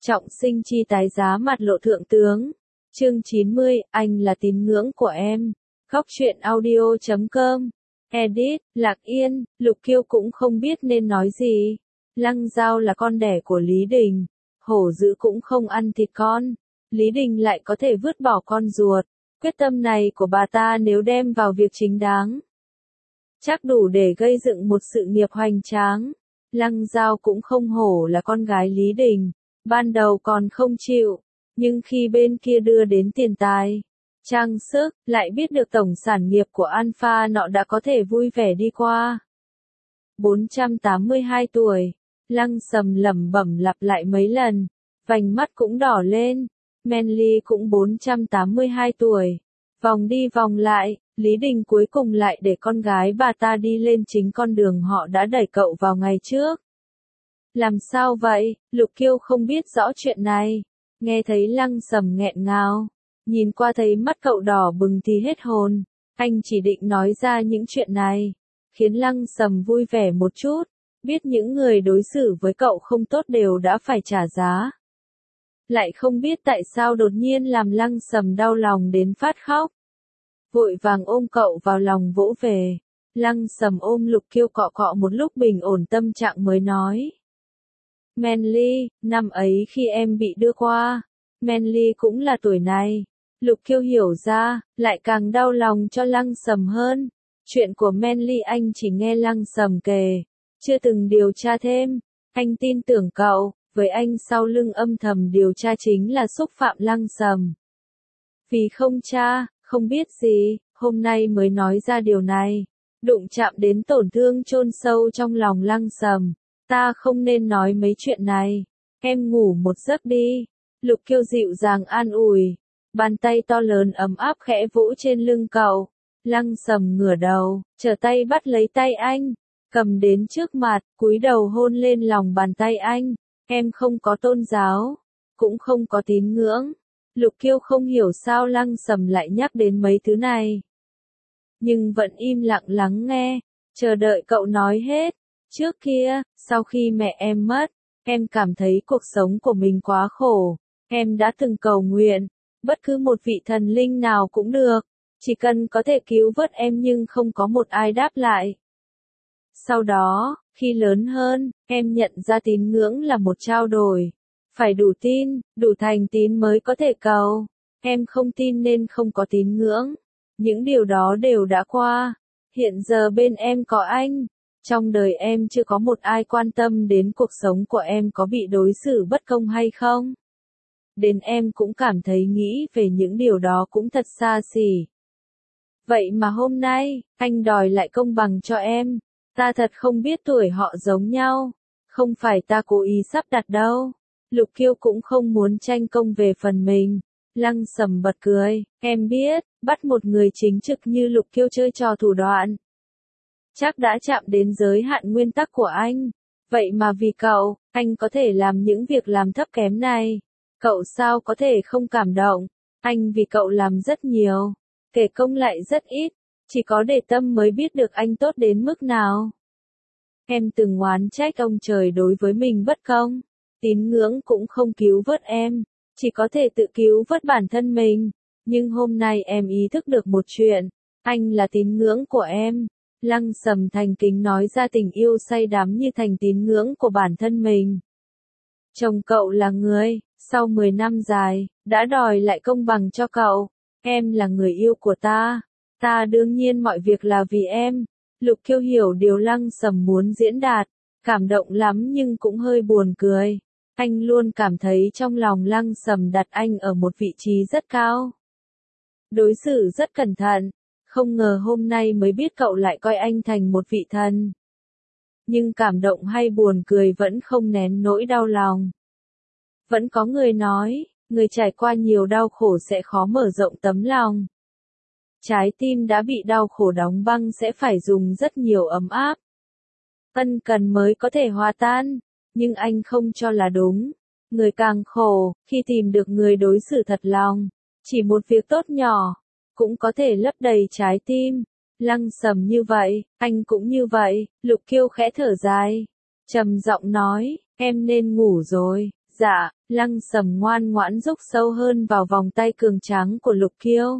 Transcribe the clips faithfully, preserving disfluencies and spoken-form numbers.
Trọng sinh chi tái giá mặt lộ thượng tướng. Chương chín mươi, anh là tín ngưỡng của em. Góc truyện audio chấm com. Edit, Lạc Yên, Lục Kiêu cũng không biết nên nói gì. Lăng Giao là con đẻ của Lý Đình. Hổ dữ cũng không ăn thịt con. Lý Đình lại có thể vứt bỏ con ruột. Quyết tâm này của bà ta nếu đem vào việc chính đáng, chắc đủ để gây dựng một sự nghiệp hoành tráng. Lăng Giao cũng không hổ là con gái Lý Đình. Ban đầu còn không chịu, nhưng khi bên kia đưa đến tiền tài, trang sức, lại biết được tổng sản nghiệp của Alpha nọ đã có thể vui vẻ đi qua. bốn trăm tám mươi hai tuổi, Lăng Sầm lẩm bẩm lặp lại mấy lần, vành mắt cũng đỏ lên. Manly cũng bốn trăm tám mươi hai tuổi. Vòng đi vòng lại, Lý Đình cuối cùng lại để con gái bà ta đi lên chính con đường họ đã đẩy cậu vào ngày trước. Làm sao vậy? Lục Kiêu không biết rõ chuyện này. Nghe thấy Lăng Sầm nghẹn ngào, nhìn qua thấy mắt cậu đỏ bừng thì hết hồn. Anh chỉ định nói ra những chuyện này, khiến Lăng Sầm vui vẻ một chút. Biết những người đối xử với cậu không tốt đều đã phải trả giá. Lại không biết tại sao đột nhiên làm Lăng Sầm đau lòng đến phát khóc. Vội vàng ôm cậu vào lòng vỗ về. Lăng Sầm ôm Lục Kiêu cọ cọ một lúc bình ổn tâm trạng mới nói. Manly, năm ấy khi em bị đưa qua, Manly cũng là tuổi này. Lục Kiêu hiểu ra, lại càng đau lòng cho Lăng Sầm hơn. Chuyện của Manly anh chỉ nghe Lăng Sầm kể, chưa từng điều tra thêm. Anh tin tưởng cậu, với anh sau lưng âm thầm điều tra chính là xúc phạm Lăng Sầm. Vì không tra, không biết gì, hôm nay mới nói ra điều này, đụng chạm đến tổn thương chôn sâu trong lòng Lăng Sầm. Ta không nên nói mấy chuyện này, em ngủ một giấc đi. Lục Kiêu dịu dàng an ủi, bàn tay to lớn ấm áp khẽ vỗ trên lưng cậu. Lăng Sầm ngửa đầu, trở tay bắt lấy tay anh, cầm đến trước mặt, cúi đầu hôn lên lòng bàn tay anh. Em không có tôn giáo, cũng không có tín ngưỡng. Lục Kiêu không hiểu sao Lăng Sầm lại nhắc đến mấy thứ này, nhưng vẫn im lặng lắng nghe, chờ đợi cậu nói hết. Trước kia, sau khi mẹ em mất, em cảm thấy cuộc sống của mình quá khổ. Em đã từng cầu nguyện, bất cứ một vị thần linh nào cũng được, chỉ cần có thể cứu vớt em, nhưng không có một ai đáp lại. Sau đó, khi lớn hơn, em nhận ra tín ngưỡng là một trao đổi. Phải đủ tin, đủ thành tín mới có thể cầu. Em không tin nên không có tín ngưỡng. Những điều đó đều đã qua. Hiện giờ bên em có anh. Trong đời em chưa có một ai quan tâm đến cuộc sống của em có bị đối xử bất công hay không. Đến em cũng cảm thấy nghĩ về những điều đó cũng thật xa xỉ. Vậy mà hôm nay, anh đòi lại công bằng cho em. Ta thật không biết tuổi họ giống nhau. Không phải ta cố ý sắp đặt đâu. Lục Kiêu cũng không muốn tranh công về phần mình. Lăng Sầm bật cười. Em biết, bắt một người chính trực như Lục Kiêu chơi trò thủ đoạn, chắc đã chạm đến giới hạn nguyên tắc của anh. Vậy mà vì cậu, anh có thể làm những việc làm thấp kém này. Cậu sao có thể không cảm động. Anh vì cậu làm rất nhiều, kể công lại rất ít. Chỉ có để tâm mới biết được anh tốt đến mức nào. Em từng oán trách ông trời đối với mình bất công. Tín ngưỡng cũng không cứu vớt em, chỉ có thể tự cứu vớt bản thân mình. Nhưng hôm nay em ý thức được một chuyện, anh là tín ngưỡng của em. Lăng Sầm thành kính nói ra tình yêu say đắm như thành tín ngưỡng của bản thân mình. Chồng cậu là người, sau mười năm dài, đã đòi lại công bằng cho cậu. Em là người yêu của ta. Ta đương nhiên mọi việc là vì em. Lục Kiêu hiểu điều Lăng Sầm muốn diễn đạt, cảm động lắm nhưng cũng hơi buồn cười. Anh luôn cảm thấy trong lòng Lăng Sầm đặt anh ở một vị trí rất cao. Đối xử rất cẩn thận, không ngờ hôm nay mới biết cậu lại coi anh thành một vị thần. Nhưng cảm động hay buồn cười vẫn không nén nỗi đau lòng. Vẫn có người nói, người trải qua nhiều đau khổ sẽ khó mở rộng tấm lòng. Trái tim đã bị đau khổ đóng băng sẽ phải dùng rất nhiều ấm áp, ân cần mới có thể hòa tan. Nhưng anh không cho là đúng. Người càng khổ, khi tìm được người đối xử thật lòng, chỉ một việc tốt nhỏ, cũng có thể lấp đầy trái tim. Lăng Sầm như vậy, anh cũng như vậy. Lục Kiêu khẽ thở dài, trầm giọng nói, em nên ngủ rồi. Dạ, Lăng Sầm ngoan ngoãn rúc sâu hơn vào vòng tay cường tráng của Lục Kiêu.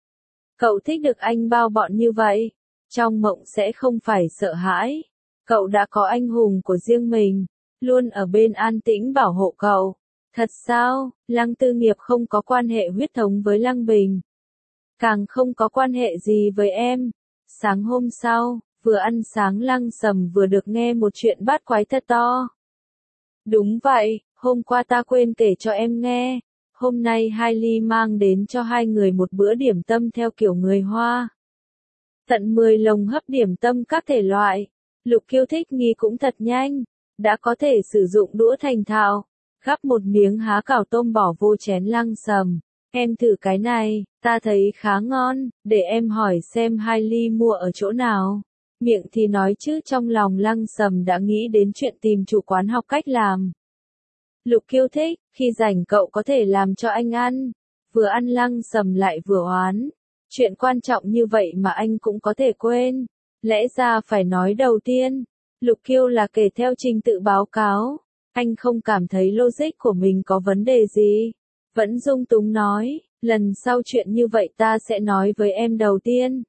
Cậu thích được anh bao bọn như vậy, trong mộng sẽ không phải sợ hãi. Cậu đã có anh hùng của riêng mình, luôn ở bên an tĩnh bảo hộ cậu. Thật sao, Lăng Tư Nghiệp không có quan hệ huyết thống với Lăng Bình. Càng không có quan hệ gì với em. Sáng hôm sau, vừa ăn sáng Lăng Sầm vừa được nghe một chuyện bát quái thật to. Đúng vậy, hôm qua ta quên kể cho em nghe. Hôm nay Hailey mang đến cho hai người một bữa điểm tâm theo kiểu người Hoa. Tận mười lồng hấp điểm tâm các thể loại. Lục Kiêu thích nghi cũng thật nhanh, đã có thể sử dụng đũa thành thạo. Gắp một miếng há cảo tôm bỏ vô chén Lăng Sầm. Em thử cái này, ta thấy khá ngon, để em hỏi xem Hailey mua ở chỗ nào. Miệng thì nói chứ trong lòng Lăng Sầm đã nghĩ đến chuyện tìm chủ quán học cách làm. Lục Kiêu thích, khi rảnh cậu có thể làm cho anh ăn. Vừa ăn Lăng Sầm lại vừa oán. Chuyện quan trọng như vậy mà anh cũng có thể quên. Lẽ ra phải nói đầu tiên. Lục Kiêu là kể theo trình tự báo cáo. Anh không cảm thấy logic của mình có vấn đề gì. Vẫn dung túng nói, lần sau chuyện như vậy ta sẽ nói với em đầu tiên.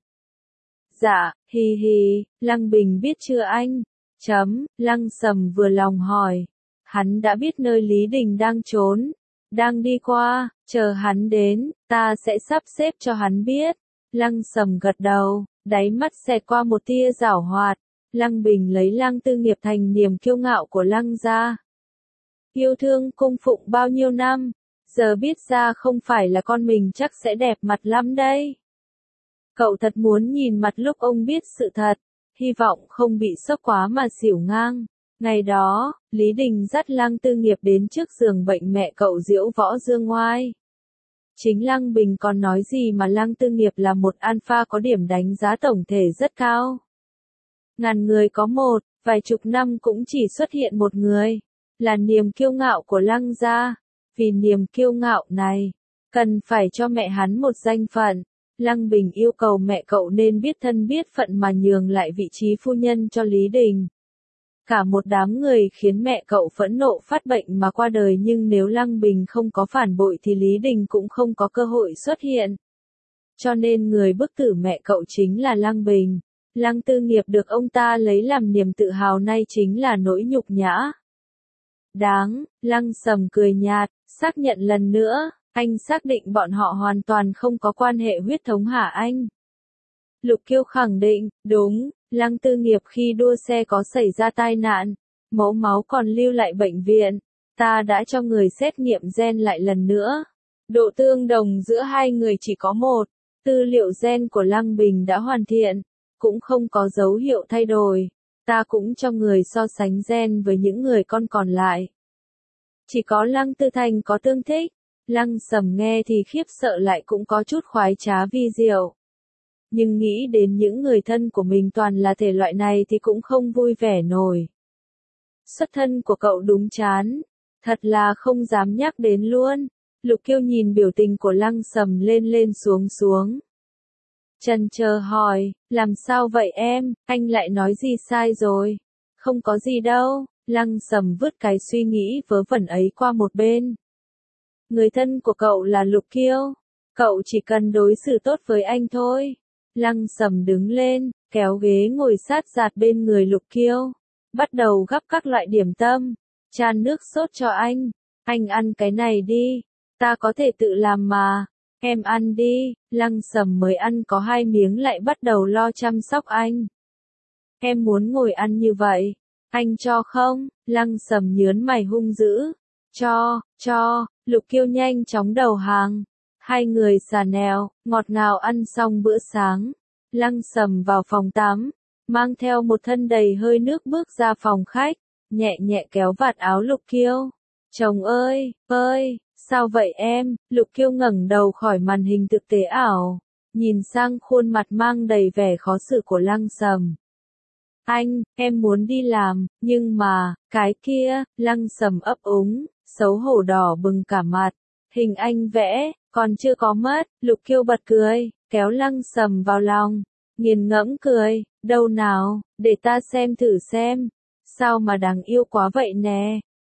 Dạ, hì hì, Lăng Bình biết chưa anh? Chấm, Lăng Sầm vừa lòng hỏi. Hắn đã biết nơi Lý Đình đang trốn. Đang đi qua, chờ hắn đến, ta sẽ sắp xếp cho hắn biết. Lăng Sầm gật đầu, đáy mắt xẹt qua một tia giảo hoạt. Lăng Bình lấy Lăng Tư Nghiệp thành niềm kiêu ngạo của Lăng gia. Yêu thương cung phụng bao nhiêu năm, giờ biết ra không phải là con mình chắc sẽ đẹp mặt lắm đây. Cậu thật muốn nhìn mặt lúc ông biết sự thật, hy vọng không bị sốc quá mà xỉu ngang. Ngày đó, Lý Đình dắt Lăng Tư Nghiệp đến trước giường bệnh mẹ cậu diễu võ dương ngoai. Chính Lăng Bình còn nói gì mà Lăng Tư Nghiệp là một alpha có điểm đánh giá tổng thể rất cao. Ngàn người có một, vài chục năm cũng chỉ xuất hiện một người. Là niềm kiêu ngạo của Lăng gia. Vì niềm kiêu ngạo này, cần phải cho mẹ hắn một danh phận. Lăng Bình yêu cầu mẹ cậu nên biết thân biết phận mà nhường lại vị trí phu nhân cho Lý Đình. Cả một đám người khiến mẹ cậu phẫn nộ phát bệnh mà qua đời, nhưng nếu Lăng Bình không có phản bội thì Lý Đình cũng không có cơ hội xuất hiện. Cho nên người bức tử mẹ cậu chính là Lăng Bình. Lăng Tư Nghiệp được ông ta lấy làm niềm tự hào nay chính là nỗi nhục nhã. Đáng, Lăng Sầm cười nhạt, xác nhận lần nữa, anh xác định bọn họ hoàn toàn không có quan hệ huyết thống hả anh? Lục Kiêu khẳng định, đúng, Lăng Tư Nghiệp khi đua xe có xảy ra tai nạn, mẫu máu còn lưu lại bệnh viện, ta đã cho người xét nghiệm gen lại lần nữa. Độ tương đồng giữa hai người chỉ có một, tư liệu gen của Lăng Bình đã hoàn thiện, cũng không có dấu hiệu thay đổi. Ta cũng cho người so sánh gen với những người con còn lại. Chỉ có Lăng Tư Thành có tương thích. Lăng Sầm nghe thì khiếp sợ lại cũng có chút khoái trá vi diệu. Nhưng nghĩ đến những người thân của mình toàn là thể loại này thì cũng không vui vẻ nổi. Xuất thân của cậu đúng chán. Thật là không dám nhắc đến luôn. Lục Kiêu nhìn biểu tình của Lăng Sầm lên lên xuống xuống. Chần chờ hỏi, làm sao vậy em, anh lại nói gì sai rồi? Không có gì đâu, Lăng Sầm vứt cái suy nghĩ vớ vẩn ấy qua một bên. Người thân của cậu là Lục Kiêu, cậu chỉ cần đối xử tốt với anh thôi. Lăng Sầm đứng lên, kéo ghế ngồi sát giạt bên người Lục Kiêu, bắt đầu gắp các loại điểm tâm, chan nước sốt cho anh. Anh ăn cái này đi, ta có thể tự làm mà. Em ăn đi, Lăng Sầm mới ăn có hai miếng lại bắt đầu lo chăm sóc anh. Em muốn ngồi ăn như vậy, anh cho không? Lăng Sầm nhớn mày hung dữ. Cho, cho, Lục Kiêu nhanh chóng đầu hàng. Hai người xà nèo, ngọt ngào ăn xong bữa sáng. Lăng Sầm vào phòng tắm, mang theo một thân đầy hơi nước bước ra phòng khách, nhẹ nhẹ kéo vạt áo Lục Kiêu. Chồng ơi, ơi! Sao vậy em? Lục Kiêu ngẩng đầu khỏi màn hình thực tế ảo, nhìn sang khuôn mặt mang đầy vẻ khó xử của Lăng Sầm. Anh, em muốn đi làm, nhưng mà, cái kia, Lăng Sầm ấp úng, xấu hổ đỏ bừng cả mặt. Hình anh vẽ, còn chưa có mất. Lục Kiêu bật cười, kéo Lăng Sầm vào lòng, nghiền ngẫm cười, đâu nào, để ta xem thử xem. Sao mà đáng yêu quá vậy nè.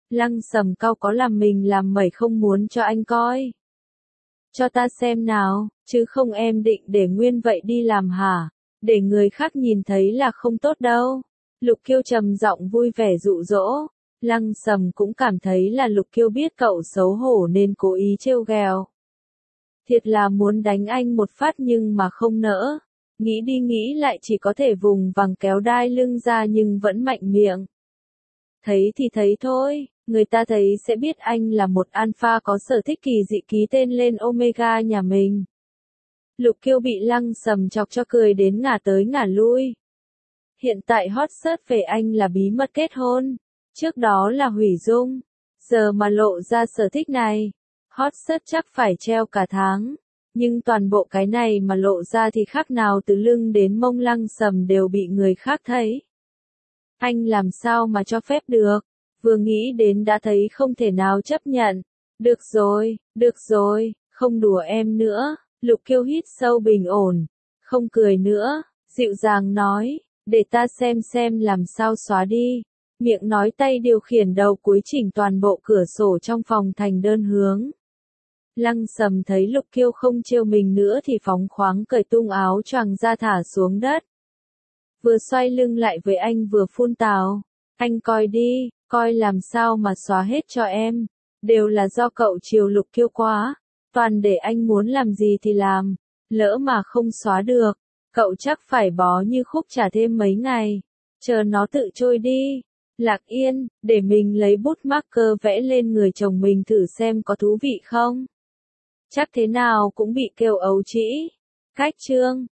Lăng Sầm cau có làm mình làm mẩy không muốn cho anh coi. Cho ta xem nào, chứ không em định để nguyên vậy đi làm hả? Để người khác nhìn thấy là không tốt đâu. Lục Kiêu trầm giọng vui vẻ dụ dỗ. Lăng Sầm cũng cảm thấy là Lục Kiêu biết cậu xấu hổ nên cố ý trêu ghẹo. Thiệt là muốn đánh anh một phát nhưng mà không nỡ. Nghĩ đi nghĩ lại chỉ có thể vùng vằng kéo đai lưng ra nhưng vẫn mạnh miệng. Thấy thì thấy thôi, người ta thấy sẽ biết anh là một alpha có sở thích kỳ dị ký tên lên Omega nhà mình. Lục Kiêu bị Lăng Sầm chọc cho cười đến ngả tới ngả lui. Hiện tại hot search về anh là bí mật kết hôn, trước đó là hủy dung, giờ mà lộ ra sở thích này, hot search chắc phải treo cả tháng. Nhưng toàn bộ cái này mà lộ ra thì khác nào từ lưng đến mông Lăng Sầm đều bị người khác thấy. Anh làm sao mà cho phép được, vừa nghĩ đến đã thấy không thể nào chấp nhận. Được rồi, được rồi, không đùa em nữa. Lục Kiêu hít sâu bình ổn, không cười nữa, dịu dàng nói, để ta xem xem làm sao xóa đi. Miệng nói tay điều khiển đầu cuối chỉnh toàn bộ cửa sổ trong phòng thành đơn hướng. Lăng Sầm thấy Lục Kiêu không trêu mình nữa thì phóng khoáng cởi tung áo choàng ra thả xuống đất. Vừa xoay lưng lại với anh vừa phun tào, anh coi đi, coi làm sao mà xóa hết cho em, đều là do cậu chiều Lục Kiêu quá, toàn để anh muốn làm gì thì làm, lỡ mà không xóa được, cậu chắc phải bó như khúc chả thêm mấy ngày, chờ nó tự trôi đi. Lạc Yên, để mình lấy bút marker vẽ lên người chồng mình thử xem có thú vị không. Chắc thế nào cũng bị kêu ấu trĩ. Cách chương